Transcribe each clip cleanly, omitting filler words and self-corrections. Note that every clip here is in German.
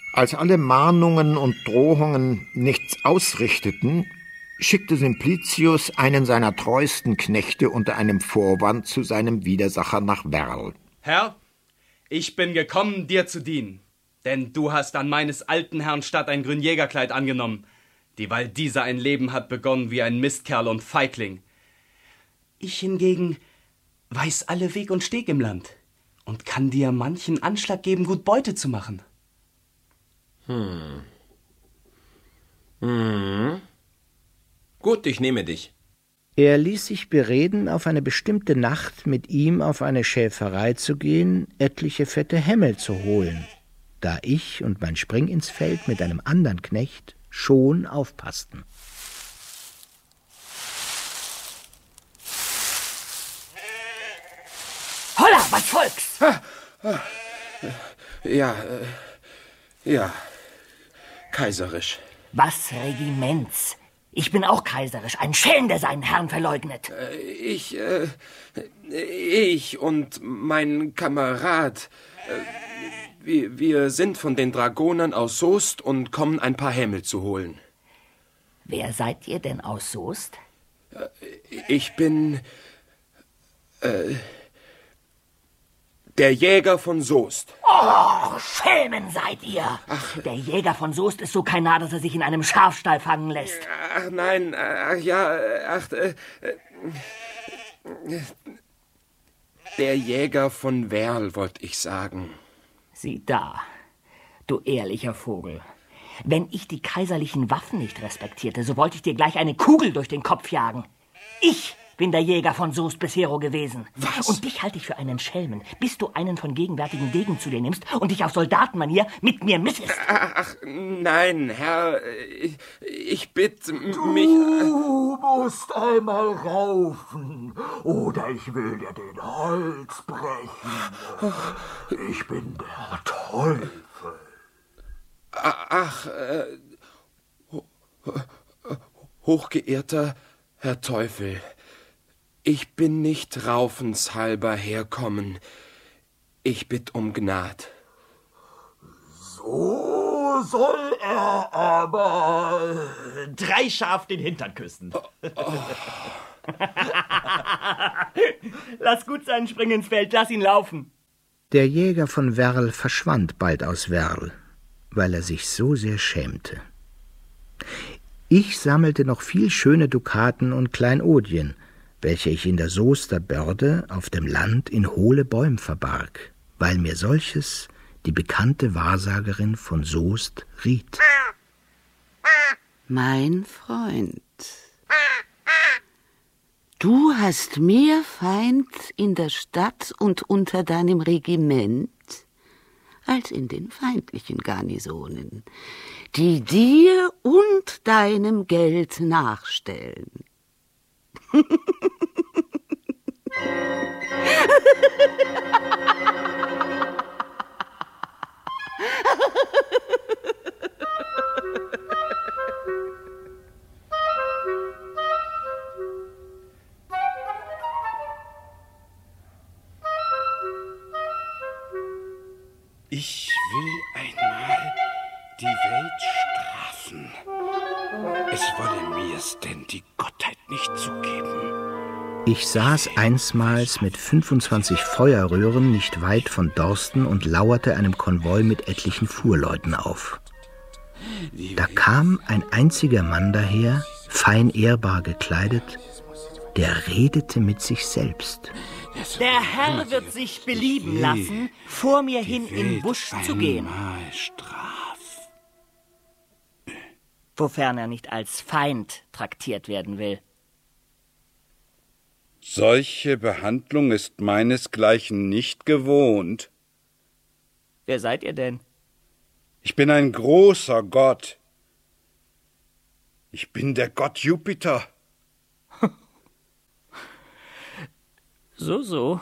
Als alle Mahnungen und Drohungen nichts ausrichteten, schickte Simplicius einen seiner treuesten Knechte unter einem Vorwand zu seinem Widersacher nach Werl. Herr, ich bin gekommen, dir zu dienen, denn du hast an meines alten Herrn statt ein Grünjägerkleid angenommen, dieweil dieser ein Leben hat begonnen wie ein Mistkerl und Feigling. Ich hingegen weiß alle Weg und Steg im Land und kann dir manchen Anschlag geben, gut Beute zu machen. Gut, ich nehme dich. Er ließ sich bereden, auf eine bestimmte Nacht mit ihm auf eine Schäferei zu gehen, etliche fette Hämmel zu holen, da ich und mein Springinsfeld mit einem andern Knecht schon aufpassten. Holla, was Volks! Ja, kaiserisch. Was Regiments? Ich bin auch kaiserisch, ein Schelm, der seinen Herrn verleugnet. Ich und mein Kamerad, wir sind von den Dragonern aus Soest und kommen ein paar Hämmel zu holen. Wer seid ihr denn aus Soest? Ich bin der Jäger von Soest. Oh, Schelmen seid ihr! Ach. Der Jäger von Soest ist so kein Narr, dass er sich in einem Schafstall fangen lässt. Ach nein, der Jäger von Werl, wollte ich sagen. Sieh da, du ehrlicher Vogel. Wenn ich die kaiserlichen Waffen nicht respektierte, so wollte ich dir gleich eine Kugel durch den Kopf jagen. Ich bin der Jäger von Soest bisher gewesen. Was? Und dich halte ich für einen Schelmen, bis du einen von gegenwärtigen Degen zu dir nimmst und dich auf Soldatenmanier mit mir missest. Ach, nein, Herr, ich bitte mich... Du musst einmal raufen, oder ich will dir den Hals brechen. Ich bin der Teufel. Hochgeehrter Herr Teufel, ich bin nicht raufenshalber herkommen. Ich bitt um Gnad. So soll er aber 3 Schaf den Hintern küssen. Lass gut sein, spring ins Feld, lass ihn laufen. Der Jäger von Werl verschwand bald aus Werl, weil er sich so sehr schämte. Ich sammelte noch viel schöne Dukaten und Kleinodien, welche ich in der Soester Börde auf dem Land in hohle Bäum verbarg, weil mir solches die bekannte Wahrsagerin von Soest riet. Mein Freund, du hast mehr Feind in der Stadt und unter deinem Regiment als in den feindlichen Garnisonen, die dir und deinem Geld nachstellen. Ich will einmal die Welt strafen. Es wolle mir's denn die Gottheit nicht zugeben. Ich saß einsmals mit 25 Feuerröhren nicht weit von Dorsten und lauerte einem Konvoi mit etlichen Fuhrleuten auf. Da kam ein einziger Mann daher, fein ehrbar gekleidet, der redete mit sich selbst. Der Herr wird sich belieben lassen, vor mir hin in Busch zu gehen. Wofern er nicht als Feind traktiert werden will. Solche Behandlung ist meinesgleichen nicht gewohnt. Wer seid ihr denn? Ich bin ein großer Gott. Ich bin der Gott Jupiter. So.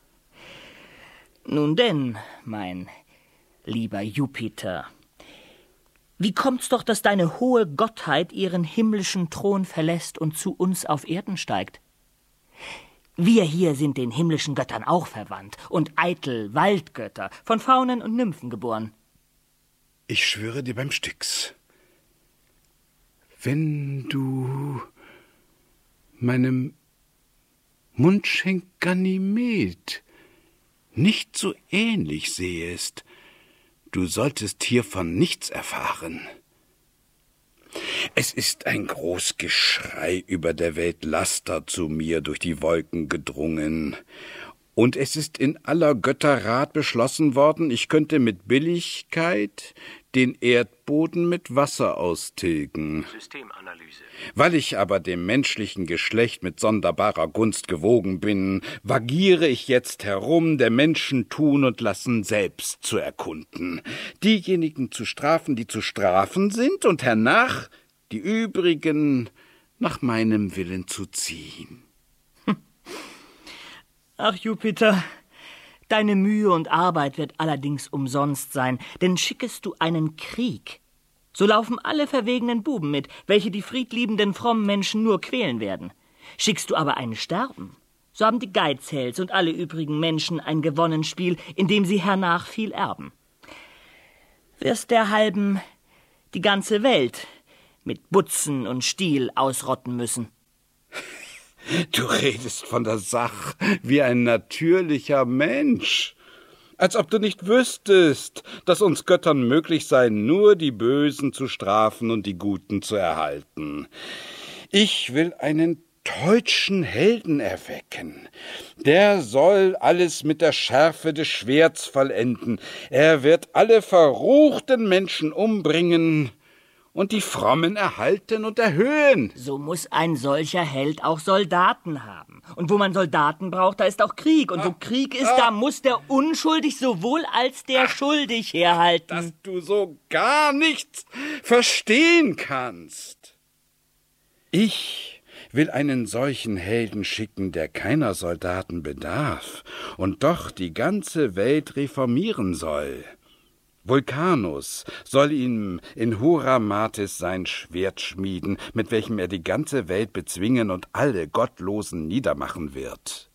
Nun denn, mein lieber Jupiter, wie kommt's doch, dass deine hohe Gottheit ihren himmlischen Thron verlässt und zu uns auf Erden steigt? Wir hier sind den himmlischen Göttern auch verwandt und eitel Waldgötter, von Faunen und Nymphen geboren. Ich schwöre dir beim Styx, wenn du meinem Mundschenk Ganymed nicht so ähnlich sehest, du solltest hiervon nichts erfahren. Es ist ein groß Geschrei über der Welt Laster zu mir durch die Wolken gedrungen, und es ist in aller Götter Rat beschlossen worden, ich könnte mit Billigkeit den Erdboden mit Wasser austilgen. Systemanalyse. Weil ich aber dem menschlichen Geschlecht mit sonderbarer Gunst gewogen bin, vagiere ich jetzt herum, der Menschen Tun und Lassen selbst zu erkunden, diejenigen zu strafen, die zu strafen sind, und hernach die übrigen nach meinem Willen zu ziehen. Ach, Jupiter, deine Mühe und Arbeit wird allerdings umsonst sein, denn schickest du einen Krieg, so laufen alle verwegenen Buben mit, welche die friedliebenden frommen Menschen nur quälen werden. Schickst du aber ein Sterben, so haben die Geizhals und alle übrigen Menschen ein gewonnen Spiel, in dem sie hernach viel erben. Wirst derhalben die ganze Welt mit Butzen und Stiel ausrotten müssen. Du redest von der Sache wie ein natürlicher Mensch, als ob du nicht wüsstest, dass uns Göttern möglich sei, nur die Bösen zu strafen und die Guten zu erhalten. Ich will einen deutschen Helden erwecken. Der soll alles mit der Schärfe des Schwerts vollenden. Er wird alle verruchten Menschen umbringen und die Frommen erhalten und erhöhen. So muss ein solcher Held auch Soldaten haben. Und wo man Soldaten braucht, da ist auch Krieg. Und wo Krieg ist, da muss der unschuldig sowohl als der schuldig herhalten. Dass du so gar nichts verstehen kannst. Ich will einen solchen Helden schicken, der keiner Soldaten bedarf und doch die ganze Welt reformieren soll. Vulcanus soll ihm in Horamatis sein Schwert schmieden, mit welchem er die ganze Welt bezwingen und alle Gottlosen niedermachen wird.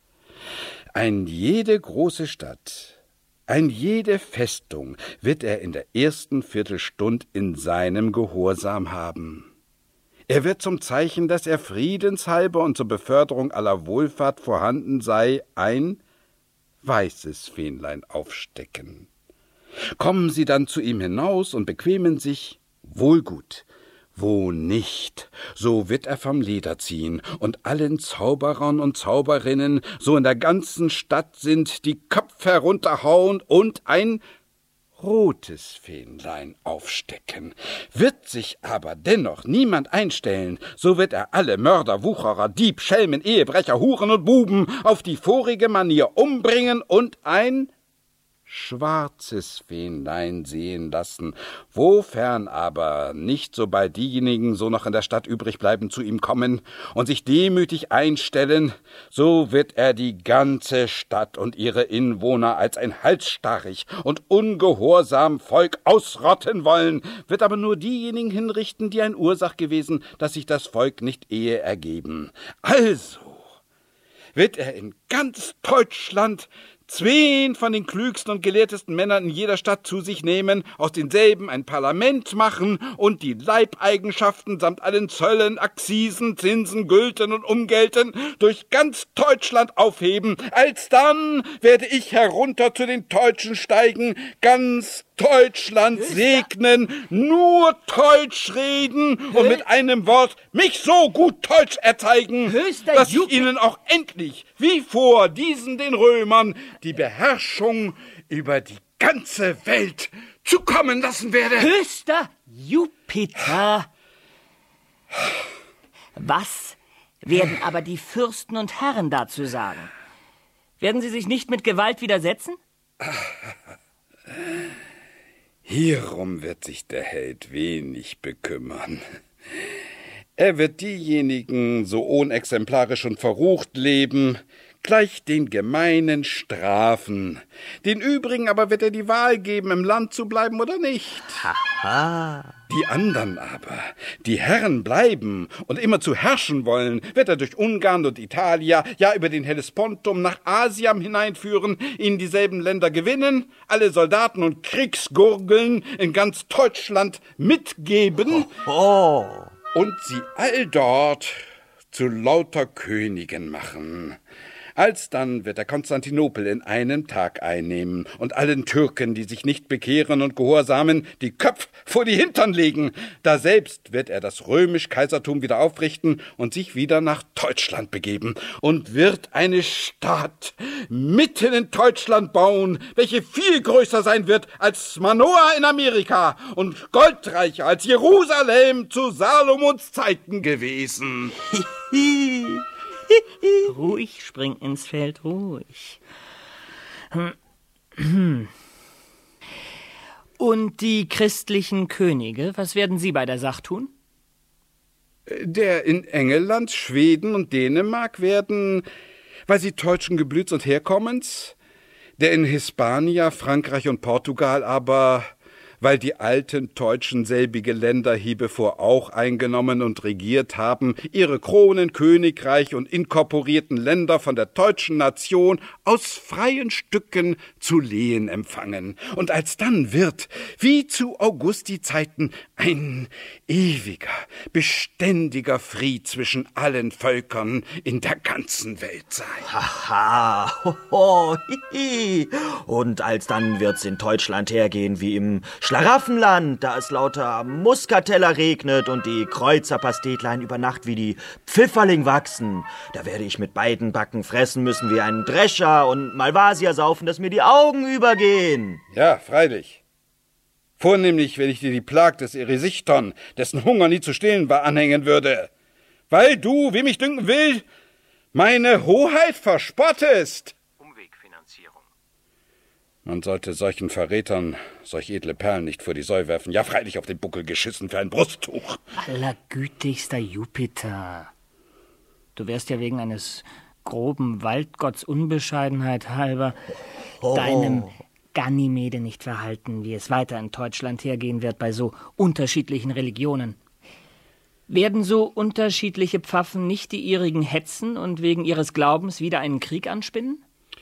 Ein jede große Stadt, ein jede Festung wird er in der ersten Viertelstund in seinem Gehorsam haben. Er wird zum Zeichen, dass er friedenshalber und zur Beförderung aller Wohlfahrt vorhanden sei, ein weißes Fähnlein aufstecken. Kommen sie dann zu ihm hinaus und bequemen sich, wohlgut. Wo nicht, so wird er vom Leder ziehen und allen Zauberern und Zauberinnen, so in der ganzen Stadt sind, die Köpfe herunterhauen und ein rotes Fähnlein aufstecken. Wird sich aber dennoch niemand einstellen, so wird er alle Mörder, Wucherer, Dieb, Schelmen, Ehebrecher, Huren und Buben auf die vorige Manier umbringen und ein schwarzes Fähnlein sehen lassen, wofern aber nicht, sobald diejenigen so noch in der Stadt übrig bleiben, zu ihm kommen und sich demütig einstellen, so wird er die ganze Stadt und ihre Inwohner als ein halsstarrig und ungehorsam Volk ausrotten wollen, wird aber nur diejenigen hinrichten, die ein Ursach gewesen, dass sich das Volk nicht ehe ergeben. Also wird er in ganz Deutschland 2 von den klügsten und gelehrtesten Männern in jeder Stadt zu sich nehmen, aus denselben ein Parlament machen und die Leibeigenschaften samt allen Zöllen, Accisen, Zinsen, Gülten und Umgelten durch ganz Deutschland aufheben. Alsdann werde ich herunter zu den Deutschen steigen, ganz Deutschland segnen, nur Deutsch reden und mit einem Wort mich so gut Deutsch erzeigen, dass ich ihnen auch endlich, wie vor diesen den Römern, die Beherrschung über die ganze Welt zukommen lassen werde. Höchster Jupiter! Was werden aber die Fürsten und Herren dazu sagen? Werden sie sich nicht mit Gewalt widersetzen? Hierum wird sich der Held wenig bekümmern. Er wird diejenigen so unexemplarisch und verrucht leben, gleich den Gemeinen strafen. Den übrigen aber wird er die Wahl geben, im Land zu bleiben oder nicht. Haha. Die anderen aber, die Herren bleiben und immer zu herrschen wollen, wird er durch Ungarn und Italia, ja über den Hellespontum nach Asiam hineinführen, ihnen dieselben Länder gewinnen, alle Soldaten und Kriegsgurgeln in ganz Deutschland mitgeben und sie all dort zu lauter Königen machen. Alsdann wird er Konstantinopel in einem Tag einnehmen und allen Türken, die sich nicht bekehren und gehorsamen, die Köpfe vor die Hintern legen. Daselbst wird er das Römisch-Kaisertum wieder aufrichten und sich wieder nach Deutschland begeben und wird eine Stadt mitten in Deutschland bauen, welche viel größer sein wird als Manoah in Amerika und goldreicher als Jerusalem zu Salomons Zeiten gewesen. Ruhig, spring ins Feld, ruhig. Und die christlichen Könige, was werden sie bei der Sache tun? Der in England, Schweden und Dänemark werden, weil sie deutschen Geblüts und Herkommens, der in Hispania, Frankreich und Portugal aber, weil die alten Deutschen selbige Länder hiebevor auch eingenommen und regiert haben, ihre Kronen, Königreich und inkorporierten Länder von der deutschen Nation aus freien Stücken zu Lehen empfangen. Und alsdann wird, wie zu Augusti-Zeiten, ein ewiger, beständiger Fried zwischen allen Völkern in der ganzen Welt sein. Haha, hoho, hihi. Und alsdann wird's in Deutschland hergehen wie im Schlaraffenland, da es lauter Muskateller regnet und die Kreuzerpastetlein über Nacht wie die Pfifferling wachsen. Da werde ich mit beiden Backen fressen müssen wie ein Drescher und Malvasia saufen, dass mir die Augen übergehen. Ja, freilich. Vornehmlich, wenn ich dir die Plag des Eresichthon, dessen Hunger nie zu stillen war, anhängen würde. Weil du, wie mich dünken will, meine Hoheit verspottest. Umwegfinanzierung. Man sollte solchen Verrätern solch edle Perlen nicht vor die Säue werfen. Ja, freilich auf den Buckel geschissen für ein Brusttuch. Allergütigster Jupiter. Du wärst ja wegen eines groben Waldgotts Unbescheidenheit halber deinem Ganymede nicht verhalten, wie es weiter in Deutschland hergehen wird bei so unterschiedlichen Religionen. Werden so unterschiedliche Pfaffen nicht die ihrigen hetzen und wegen ihres Glaubens wieder einen Krieg anspinnen?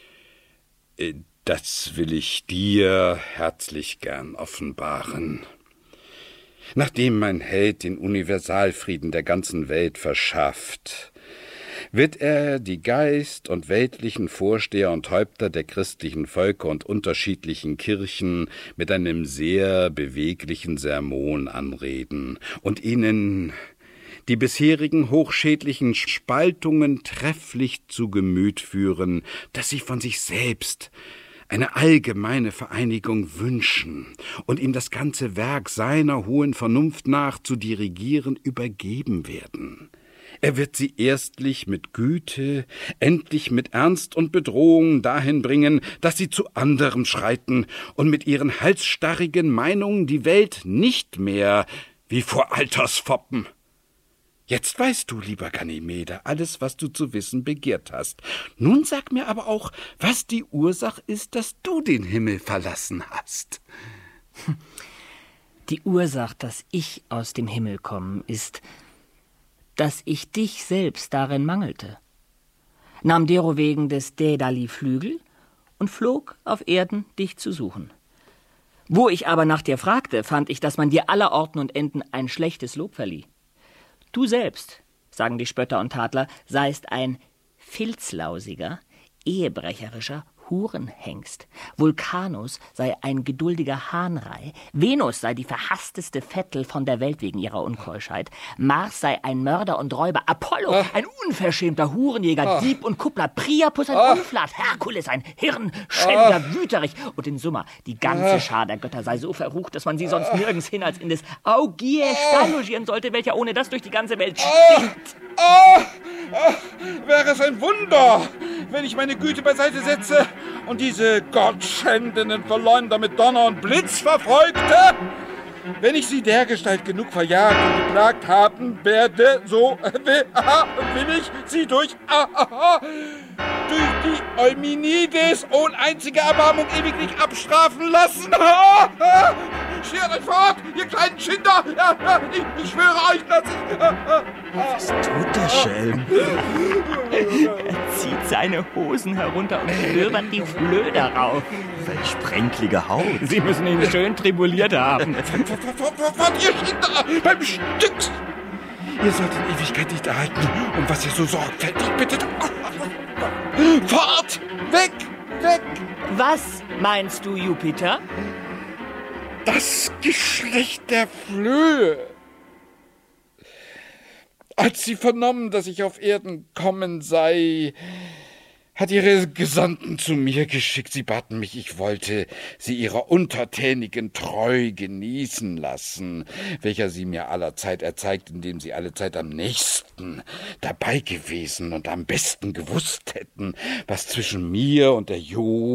Das will ich dir herzlich gern offenbaren. Nachdem mein Held den Universalfrieden der ganzen Welt verschafft, wird er die Geist- und weltlichen Vorsteher und Häupter der christlichen Völker und unterschiedlichen Kirchen mit einem sehr beweglichen Sermon anreden und ihnen die bisherigen hochschädlichen Spaltungen trefflich zu Gemüt führen, dass sie von sich selbst eine allgemeine Vereinigung wünschen und ihm das ganze Werk seiner hohen Vernunft nach zu dirigieren übergeben werden. Er wird sie erstlich mit Güte, endlich mit Ernst und Bedrohung dahin bringen, dass sie zu anderem schreiten und mit ihren halsstarrigen Meinungen die Welt nicht mehr wie vor Alters foppen. Jetzt weißt du, lieber Ganymede, alles, was du zu wissen begehrt hast. Nun sag mir aber auch, was die Ursache ist, dass du den Himmel verlassen hast. Die Ursache, dass ich aus dem Himmel komme, ist, dass ich dich selbst darin mangelte, nahm derowegen des Dädali Flügel und flog auf Erden, dich zu suchen. Wo ich aber nach dir fragte, fand ich, dass man dir aller Orten und Enden ein schlechtes Lob verlieh. Du selbst, sagen die Spötter und Tadler, seist ein filzlausiger, ehebrecherischer Hurenhengst. Vulkanus sei ein geduldiger Hahnrei. Venus sei die verhassteste Vettel von der Welt wegen ihrer Unkeuschheit. Mars sei ein Mörder und Räuber. Apollo ein unverschämter Hurenjäger, Dieb und Kuppler. Priapus ein Unflat. Herkules ein Hirnschänder, Wüterich. Und in Summa, die ganze Schar der Götter sei so verrucht, dass man sie sonst nirgends hin als in des Augier Stall logieren sollte, welcher ohne das durch die ganze Welt stinkt. Wäre es ein Wunder, wenn ich meine Güte beiseite setze und diese gottschändenden Verleumder mit Donner und Blitz verfolgte? Wenn ich sie dergestalt genug verjagt und geplagt haben werde, so will ich sie durch durch die Eumenides ohne einzige Erbarmung ewiglich abstrafen lassen. Schert euch fort, ihr kleinen Schinder! Ich schwöre euch, dass ich... Was tut der Schelm? Er zieht seine Hosen herunter und stöbert die Flöhe darauf. Welch sprenklige Haut. Sie müssen ihn schön tribuliert haben. Fort, ihr Schinder! Beim Stück! Ihr sollt in Ewigkeit nicht erhalten, um was ihr so sorgfältig bittet. Fort! Weg! Weg! Was meinst du, Jupiter? Das Geschlecht der Flöhe. Als sie vernommen, dass ich auf Erden kommen sei, hat ihre Gesandten zu mir geschickt. Sie baten mich, ich wollte sie ihrer untertänigen Treu genießen lassen, welcher sie mir allerzeit erzeigt, indem sie allezeit am nächsten dabei gewesen und am besten gewusst hätten, was zwischen mir und der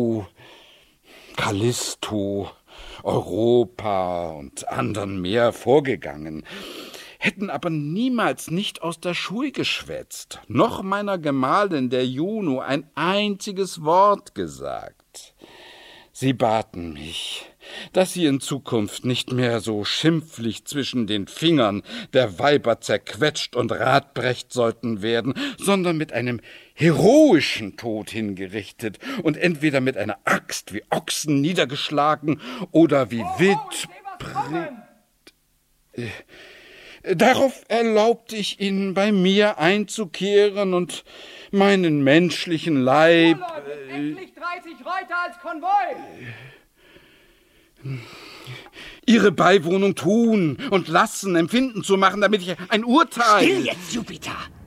Callisto, Europa und anderen mehr vorgegangen, hätten aber niemals nicht aus der Schule geschwätzt, noch meiner Gemahlin, der Juno, ein einziges Wort gesagt. Sie baten mich, dass sie in Zukunft nicht mehr so schimpflich zwischen den Fingern der Weiber zerquetscht und radbrecht sollten werden, sondern mit einem heroischen Tod hingerichtet und entweder mit einer Axt wie Ochsen niedergeschlagen oder wie wild... Darauf erlaubte ich ihnen, bei mir einzukehren und meinen menschlichen Leib... endlich 30 Reuter als Konvoi! Ihre Beiwohnung tun und lassen, empfinden zu machen, damit ich ein Urteil... Still jetzt, Jupiter!